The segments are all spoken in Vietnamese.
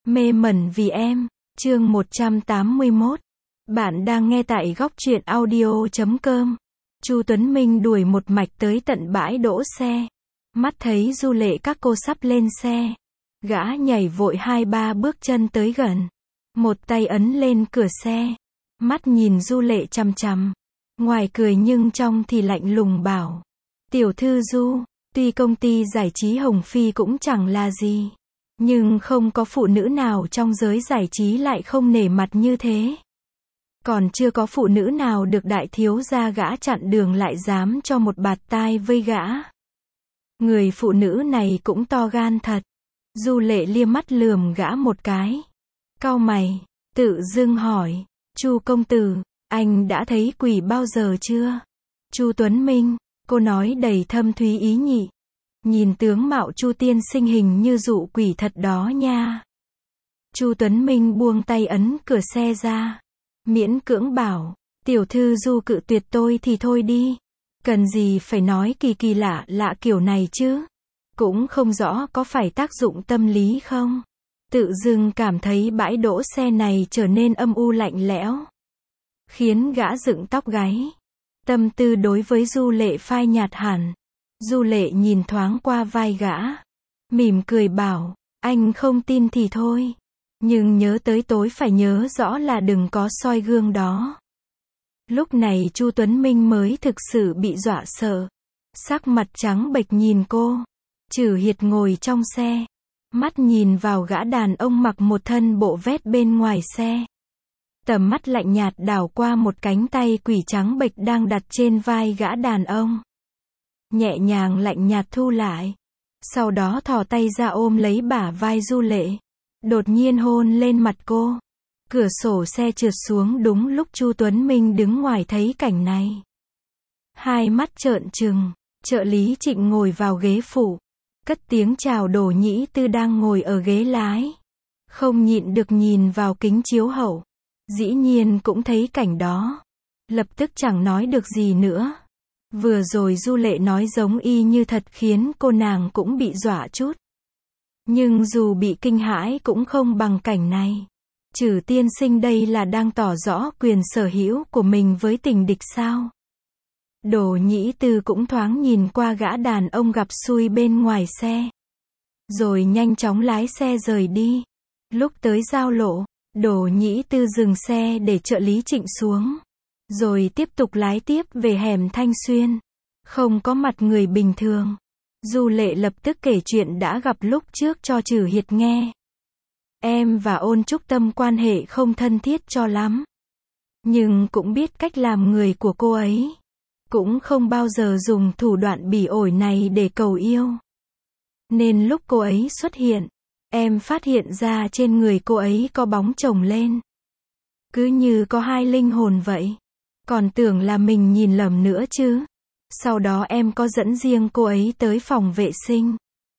Mê mẩn vì em, chương 181. Bạn đang nghe tại góc truyện audio.com. Chu Tuấn Minh đuổi một mạch tới tận bãi đỗ xe. Mắt thấy Du Lệ các cô sắp lên xe. Gã nhảy vội 2-3 bước chân tới gần. Một tay ấn lên cửa xe. Mắt nhìn Du Lệ chằm chằm. Ngoài cười nhưng trong thì lạnh lùng bảo. Tiểu thư Du, tuy công ty giải trí Hồng Phi cũng chẳng là gì. Nhưng không có phụ nữ nào trong giới giải trí lại không nể mặt như thế. Còn chưa có phụ nữ nào được đại thiếu gia gã chặn đường lại dám cho một bạt tai với gã. Người phụ nữ này cũng to gan thật. Du Lệ liếc mắt lườm gã một cái. Cau mày, tự dưng hỏi, Chu công tử, anh đã thấy quỷ bao giờ chưa? Chu Tuấn Minh, cô nói đầy thâm thúy ý nhị. Nhìn tướng mạo Chu tiên sinh hình như dụ quỷ thật đó nha. Chu Tuấn Minh buông tay ấn cửa xe ra. Miễn cưỡng bảo, tiểu thư Du cự tuyệt tôi thì thôi đi. Cần gì phải nói kỳ kỳ lạ lạ kiểu này chứ? Cũng không rõ có phải tác dụng tâm lý không? Tự dưng cảm thấy bãi đỗ xe này trở nên âm u lạnh lẽo. Khiến gã dựng tóc gáy. Tâm tư đối với Du Lệ phai nhạt hẳn. Du Lệ nhìn thoáng qua vai gã. Mỉm cười bảo, anh không tin thì thôi. Nhưng nhớ tới tối phải nhớ rõ là đừng có soi gương đó. Lúc này Chu Tuấn Minh mới thực sự bị dọa sợ. Sắc mặt trắng bệch nhìn cô. Trử Hiệt ngồi trong xe. Mắt nhìn vào gã đàn ông mặc một thân bộ vest bên ngoài xe. Tầm mắt lạnh nhạt đảo qua một cánh tay quỷ trắng bệch đang đặt trên vai gã đàn ông. Nhẹ nhàng lạnh nhạt thu lại. Sau đó thò tay ra ôm lấy bả vai Du Lệ. Đột nhiên hôn lên mặt cô. Cửa sổ xe trượt xuống đúng lúc Chu Tuấn Minh đứng ngoài thấy cảnh này. Hai mắt trợn trừng. Trợ lý Trịnh ngồi vào ghế phụ. Cất tiếng chào Đỗ Nhĩ Tư đang ngồi ở ghế lái. Không nhịn được nhìn vào kính chiếu hậu. Dĩ nhiên cũng thấy cảnh đó. Lập tức chẳng nói được gì nữa. Vừa rồi Du Lệ nói giống y như thật khiến cô nàng cũng bị dọa chút. Nhưng dù bị kinh hãi cũng không bằng cảnh này. Trử tiên sinh đây là đang tỏ rõ quyền sở hữu của mình với tình địch sao? Đỗ Nhĩ Tư cũng thoáng nhìn qua gã đàn ông gặp xui bên ngoài xe. Rồi nhanh chóng lái xe rời đi. Lúc tới giao lộ, Đỗ Nhĩ Tư dừng xe để trợ lý Trịnh xuống. Rồi tiếp tục lái tiếp về hẻm Thanh Xuyên. Không có mặt người bình thường. Du Lệ lập tức kể chuyện đã gặp lúc trước cho Trử Hiệt nghe. Em và Ôn Trúc Tâm quan hệ không thân thiết cho lắm. Nhưng cũng biết cách làm người của cô ấy. Cũng không bao giờ dùng thủ đoạn bỉ ổi này để cầu yêu. Nên lúc cô ấy xuất hiện, em phát hiện ra trên người cô ấy có bóng chồng lên. Cứ như có hai linh hồn vậy. Còn tưởng là mình nhìn lầm nữa chứ. Sau đó em có dẫn riêng cô ấy tới phòng vệ sinh.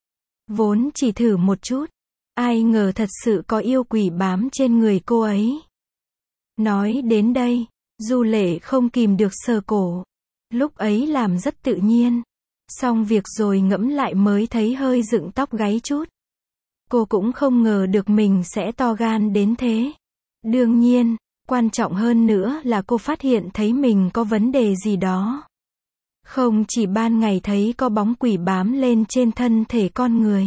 Vốn chỉ thử một chút. Ai ngờ thật sự có yêu quỷ bám trên người cô ấy. Nói đến đây, Du Lệ không kìm được sờ cổ. Lúc ấy làm rất tự nhiên. Xong việc rồi ngẫm lại mới thấy hơi dựng tóc gáy chút. Cô cũng không ngờ được mình sẽ to gan đến thế. Đương nhiên, quan trọng hơn nữa là cô phát hiện thấy mình có vấn đề gì đó. Không chỉ ban ngày thấy có bóng quỷ bám lên trên thân thể con người.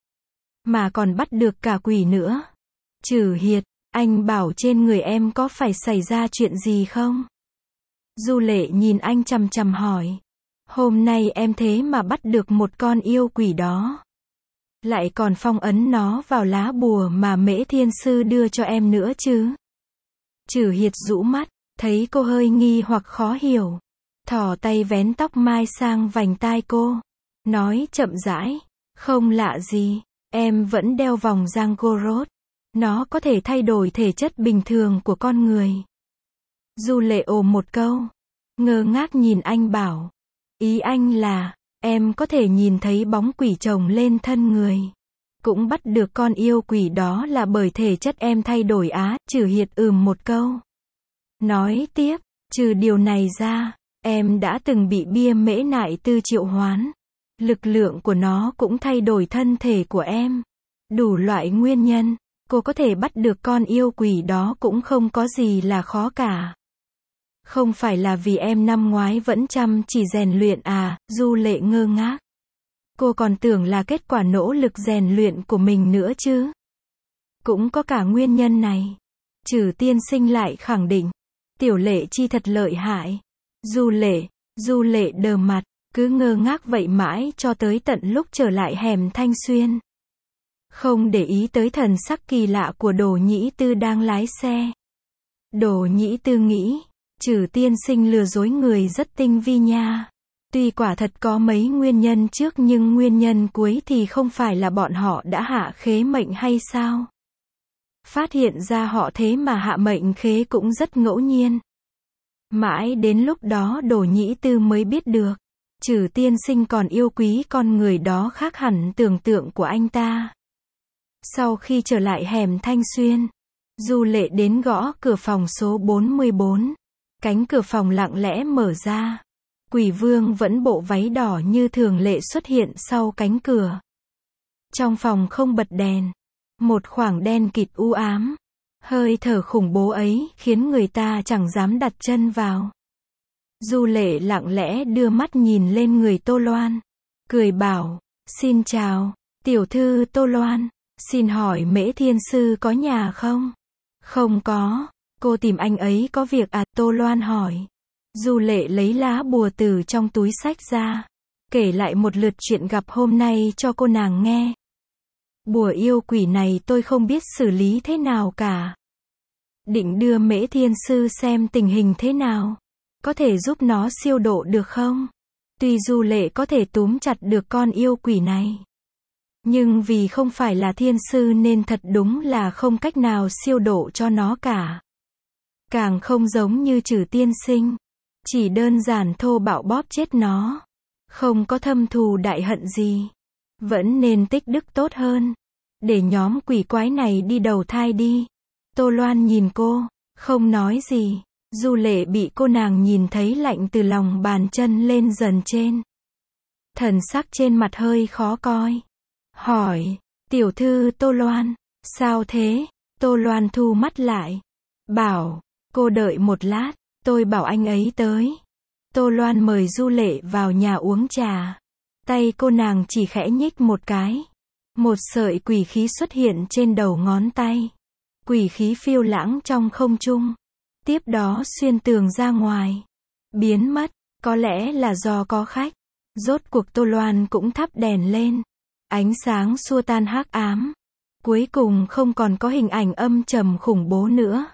Mà còn bắt được cả quỷ nữa. Trử Hiệt, anh bảo trên người em có phải xảy ra chuyện gì không? Du Lệ nhìn anh chằm chằm hỏi. Hôm nay em thế mà bắt được một con yêu quỷ đó. Lại còn phong ấn nó vào lá bùa mà Mễ Thiên Sư đưa cho em nữa chứ. Trử Hiệt rũ mắt, thấy cô hơi nghi hoặc khó hiểu. Thò tay vén tóc mai sang vành tai cô. Nói chậm rãi, không lạ gì, em vẫn đeo vòng Rangorod. Nó có thể thay đổi thể chất bình thường của con người. Du Lệ ồ một câu. Ngơ ngác nhìn anh bảo. Ý anh là, em có thể nhìn thấy bóng quỷ chồng lên thân người. Cũng bắt được con yêu quỷ đó là bởi thể chất em thay đổi á. Trử Hiệt một câu. Nói tiếp, trừ điều này ra, em đã từng bị bia Mễ Nại Tư triệu hoán. Lực lượng của nó cũng thay đổi thân thể của em. Đủ loại nguyên nhân. Cô có thể bắt được con yêu quỷ đó cũng không có gì là khó cả. Không phải là vì em năm ngoái vẫn chăm chỉ rèn luyện à, Du Lệ ngơ ngác. Cô còn tưởng là kết quả nỗ lực rèn luyện của mình nữa chứ. Cũng có cả nguyên nhân này. Trừ tiên sinh lại khẳng định. Tiểu Lệ Chi thật lợi hại. Du Lệ đờ mặt, cứ ngơ ngác vậy mãi cho tới tận lúc trở lại hẻm Thanh Xuyên. Không để ý tới thần sắc kỳ lạ của Đồ Nhĩ Tư đang lái xe. Đồ Nhĩ Tư nghĩ, Trừ tiên sinh lừa dối người rất tinh vi nha. Tuy quả thật có mấy nguyên nhân trước nhưng nguyên nhân cuối thì không phải là bọn họ đã hạ khế mệnh hay sao? Phát hiện ra họ thế mà hạ mệnh khế cũng rất ngẫu nhiên. Mãi đến lúc đó Đồ Nhĩ Tư mới biết được, Trừ tiên sinh còn yêu quý con người đó khác hẳn tưởng tượng của anh ta. Sau khi trở lại hẻm Thanh Xuyên, Du Lệ đến gõ cửa phòng số 44. Cánh cửa phòng lặng lẽ mở ra. Quỷ Vương vẫn bộ váy đỏ như thường lệ xuất hiện sau cánh cửa. Trong phòng không bật đèn. Một khoảng đen kịt u ám. Hơi thở khủng bố ấy khiến người ta chẳng dám đặt chân vào. Du Lệ lặng lẽ đưa mắt nhìn lên người Tô Loan. Cười bảo, xin chào, tiểu thư Tô Loan. Xin hỏi Mễ Thiên Sư có nhà không? Không có. Cô tìm anh ấy có việc à? Tô Loan hỏi. Du Lệ lấy lá bùa từ trong túi xách ra. Kể lại một lượt chuyện gặp hôm nay cho cô nàng nghe. Bùa yêu quỷ này tôi không biết xử lý thế nào cả. Định đưa Mễ Thiên Sư xem tình hình thế nào. Có thể giúp nó siêu độ được không? Tuy Du Lệ có thể túm chặt được con yêu quỷ này. Nhưng vì không phải là thiên sư nên thật đúng là không cách nào siêu độ cho nó cả. Càng không giống như Trừ tiên sinh. Chỉ đơn giản thô bạo bóp chết nó. Không có thâm thù đại hận gì. Vẫn nên tích đức tốt hơn. Để nhóm quỷ quái này đi đầu thai đi. Tô Loan nhìn cô, không nói gì. Du Lệ bị cô nàng nhìn thấy lạnh từ lòng bàn chân lên dần trên. Thần sắc trên mặt hơi khó coi. Hỏi, tiểu thư Tô Loan, sao thế? Tô Loan thu mắt lại. Bảo, cô đợi một lát, tôi bảo anh ấy tới. Tô Loan mời Du Lệ vào nhà uống trà. Tay cô nàng chỉ khẽ nhích một cái. Một sợi quỷ khí xuất hiện trên đầu ngón tay. Quỷ khí phiêu lãng trong không trung. Tiếp đó xuyên tường ra ngoài. Biến mất, có lẽ là do có khách. Rốt cuộc Tô Loan cũng thắp đèn lên. Ánh sáng xua tan hắc ám. Cuối cùng không còn có hình ảnh âm trầm khủng bố nữa.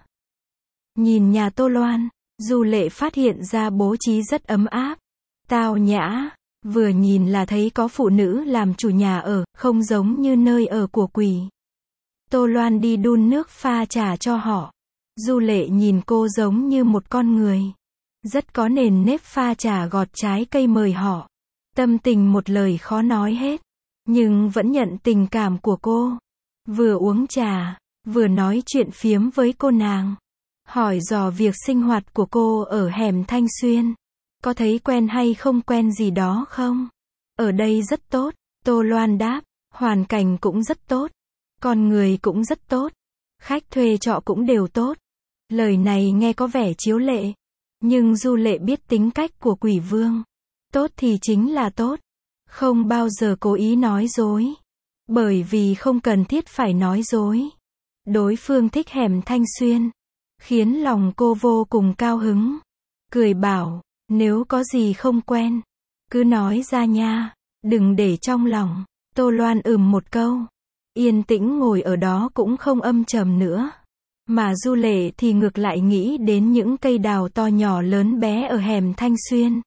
Nhìn nhà Tô Loan, Du Lệ phát hiện ra bố trí rất ấm áp. Tao nhã, vừa nhìn là thấy có phụ nữ làm chủ nhà ở, không giống như nơi ở của quỷ. Tô Loan đi đun nước pha trà cho họ. Du Lệ nhìn cô giống như một con người. Rất có nền nếp pha trà gọt trái cây mời họ. Tâm tình một lời khó nói hết. Nhưng vẫn nhận tình cảm của cô. Vừa uống trà, vừa nói chuyện phiếm với cô nàng. Hỏi dò việc sinh hoạt của cô ở hẻm Thanh Xuyên. Có thấy quen hay không quen gì đó không? Ở đây rất tốt. Tô Loan đáp. Hoàn cảnh cũng rất tốt. Con người cũng rất tốt. Khách thuê trọ cũng đều tốt. Lời này nghe có vẻ chiếu lệ. Nhưng Du Lệ biết tính cách của Quỷ Vương. Tốt thì chính là tốt. Không bao giờ cố ý nói dối. Bởi vì không cần thiết phải nói dối. Đối phương thích hẻm Thanh Xuyên. Khiến lòng cô vô cùng cao hứng. Cười bảo, nếu có gì không quen, cứ nói ra nha. Đừng để trong lòng. Tô Loan một câu. Yên tĩnh ngồi ở đó cũng không âm trầm nữa. Mà Du Lệ thì ngược lại nghĩ đến những cây đào to nhỏ lớn bé ở hẻm Thanh Xuyên.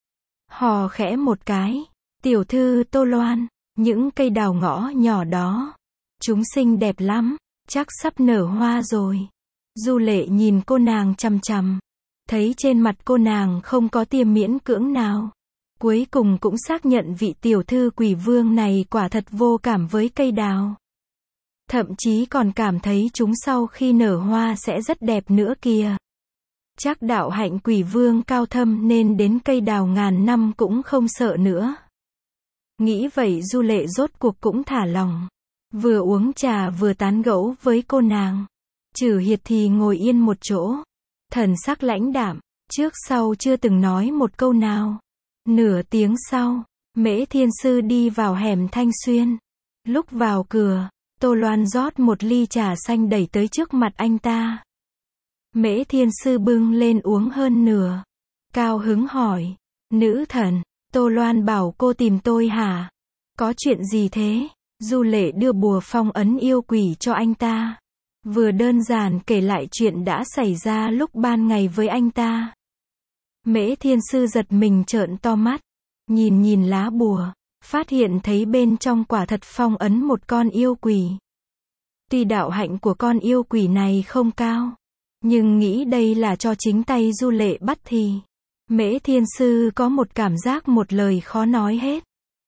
Hò khẽ một cái. Tiểu thư Tô Loan, những cây đào ngõ nhỏ đó. Chúng xinh đẹp lắm, chắc sắp nở hoa rồi. Du Lệ nhìn cô nàng chằm chằm. Thấy trên mặt cô nàng không có tia miễn cưỡng nào. Cuối cùng cũng xác nhận vị tiểu thư Quỷ Vương này quả thật vô cảm với cây đào. Thậm chí còn cảm thấy chúng sau khi nở hoa sẽ rất đẹp nữa kìa. Chắc đạo hạnh Quỷ Vương cao thâm nên đến cây đào ngàn năm cũng không sợ nữa. Nghĩ vậy Du Lệ rốt cuộc cũng thả lòng. vừa uống trà vừa tán gẫu với cô nàng. Trử Hiệt thì ngồi yên một chỗ, thần sắc lãnh đạm, trước sau chưa từng nói một câu nào. Nửa tiếng sau, Mễ Thiên Sư đi vào hẻm Thanh Xuyên. Lúc vào cửa, Tô Loan rót một ly trà xanh đẩy tới trước mặt anh ta. Mễ Thiên Sư bưng lên uống hơn nửa. Cao hứng hỏi, nữ thần, Tô Loan bảo cô tìm tôi hả? Có chuyện gì thế? Du Lệ đưa bùa phong ấn yêu quỷ cho anh ta. Vừa đơn giản kể lại chuyện đã xảy ra lúc ban ngày với anh ta. Mễ Thiên Sư giật mình trợn to mắt. Nhìn lá bùa, phát hiện thấy bên trong quả thật phong ấn một con yêu quỷ. Tuy đạo hạnh của con yêu quỷ này không cao, nhưng nghĩ đây là cho chính tay Du Lệ bắt thì Mễ Thiên Sư có một cảm giác một lời khó nói hết.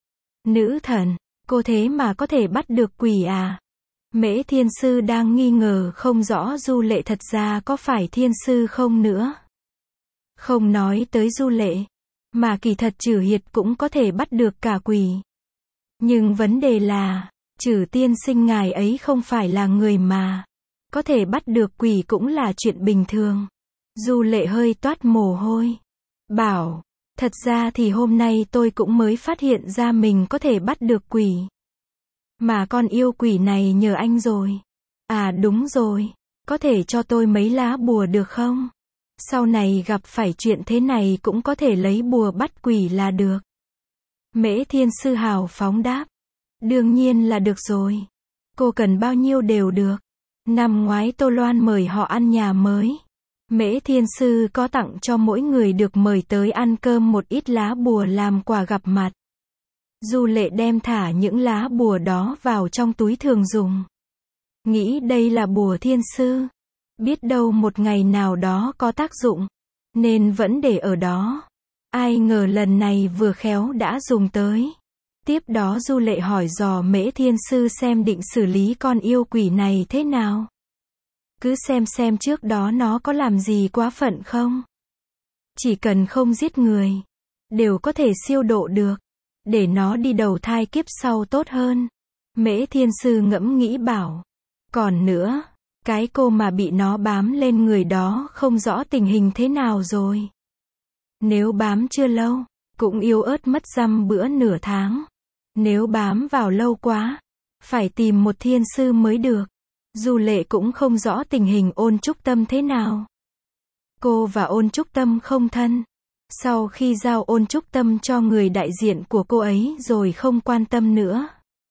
Nữ thần, cô thế mà có thể bắt được quỷ à? Mễ Thiên Sư đang nghi ngờ không rõ Du Lệ thật ra có phải thiên sư không nữa. Không nói tới Du Lệ, mà kỳ thật Trử Hiệt cũng có thể bắt được cả quỷ. Nhưng vấn đề là, Trử tiên sinh ngài ấy không phải là người mà. Có thể bắt được quỷ cũng là chuyện bình thường. Du Lệ hơi toát mồ hôi. Bảo, thật ra thì hôm nay tôi cũng mới phát hiện ra mình có thể bắt được quỷ. Mà con yêu quỷ này nhờ anh rồi. À đúng rồi, có thể cho tôi mấy lá bùa được không? Sau này gặp phải chuyện thế này cũng có thể lấy bùa bắt quỷ là được. Mễ Thiên Sư hào phóng đáp. Đương nhiên là được rồi. Cô cần bao nhiêu đều được. Năm ngoái Tô Loan mời họ ăn nhà mới. Mễ Thiên Sư có tặng cho mỗi người được mời tới ăn cơm một ít lá bùa làm quà gặp mặt. Du Lệ đem thả những lá bùa đó vào trong túi thường dùng. Nghĩ đây là bùa thiên sư. Biết đâu một ngày nào đó có tác dụng. Nên vẫn để ở đó. Ai ngờ lần này vừa khéo đã dùng tới. Tiếp đó Du Lệ hỏi dò Mễ Thiên Sư xem định xử lý con yêu quỷ này thế nào. Cứ xem trước đó nó có làm gì quá phận không. Chỉ cần không giết người, đều có thể siêu độ được. Để nó đi đầu thai kiếp sau tốt hơn. Mễ Thiên Sư ngẫm nghĩ bảo. Còn nữa, cái cô mà bị nó bám lên người đó không rõ tình hình thế nào rồi. Nếu bám chưa lâu, cũng yếu ớt mất dăm bữa nửa tháng. Nếu bám vào lâu quá, phải tìm một thiên sư mới được. Du Lệ cũng không rõ tình hình Ôn Trúc Tâm thế nào. Cô và Ôn Trúc Tâm không thân. Sau khi giao Ôn Trúc Tâm cho người đại diện của cô ấy rồi không quan tâm nữa.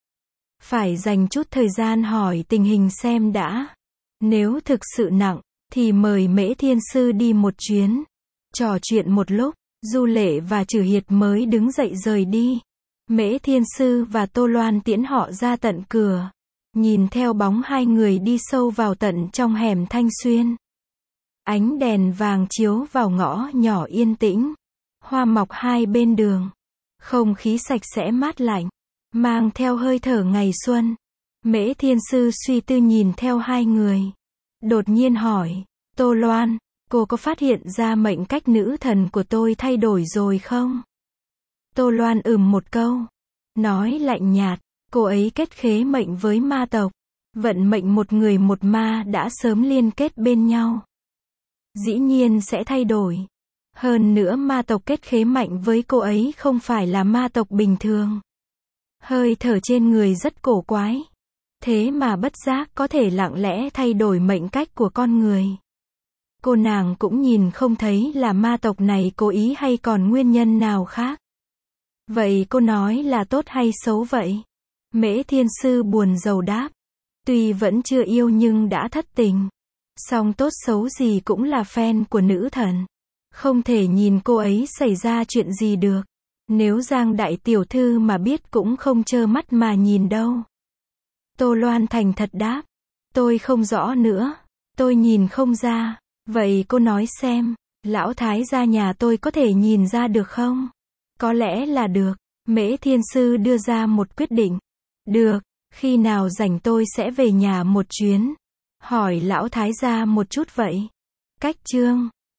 Phải dành chút thời gian hỏi tình hình xem đã. Nếu thực sự nặng, thì mời Mễ Thiên Sư đi một chuyến. Trò chuyện một lúc, Du Lệ và Trử Hiệt mới đứng dậy rời đi. Mễ Thiên Sư và Tô Loan tiễn họ ra tận cửa. Nhìn theo bóng hai người đi sâu vào tận trong hẻm Thanh Xuyên. Ánh đèn vàng chiếu vào ngõ nhỏ yên tĩnh. Hoa mọc hai bên đường. Không khí sạch sẽ mát lạnh. Mang theo hơi thở ngày xuân. Mễ Thiên Sư suy tư nhìn theo hai người. Đột nhiên hỏi. Tô Loan, cô có phát hiện ra mệnh cách nữ thần của tôi thay đổi rồi không? Tô Loan một câu. Nói lạnh nhạt. Cô ấy kết khế mệnh với ma tộc. Vận mệnh một người một ma đã sớm liên kết bên nhau. Dĩ nhiên sẽ thay đổi. Hơn nữa ma tộc kết khế mệnh với cô ấy không phải là ma tộc bình thường. Hơi thở trên người rất cổ quái. Thế mà bất giác có thể lặng lẽ thay đổi mệnh cách của con người. Cô nàng cũng nhìn không thấy là ma tộc này cố ý hay còn nguyên nhân nào khác. Vậy cô nói là tốt hay xấu vậy? Mễ Thiên Sư buồn rầu đáp. Tuy vẫn chưa yêu nhưng đã thất tình. Song tốt xấu gì cũng là fan của nữ thần. Không thể nhìn cô ấy xảy ra chuyện gì được. Nếu Giang đại tiểu thư mà biết cũng không trơ mắt mà nhìn đâu. Tô Loan thành thật đáp. Tôi không rõ nữa. Tôi nhìn không ra. Vậy cô nói xem, lão thái gia nhà tôi có thể nhìn ra được không? Có lẽ là được. Mễ Thiên Sư đưa ra một quyết định. Được, khi nào rảnh tôi sẽ về nhà một chuyến. Hỏi lão thái gia một chút vậy. Cách chương